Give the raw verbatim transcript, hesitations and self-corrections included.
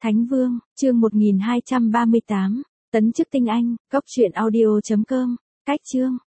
Thánh Vương, chương một nghìn hai trăm ba mươi tám, tấn chức tinh anh, cốc truyện audio chấm com, cách chương.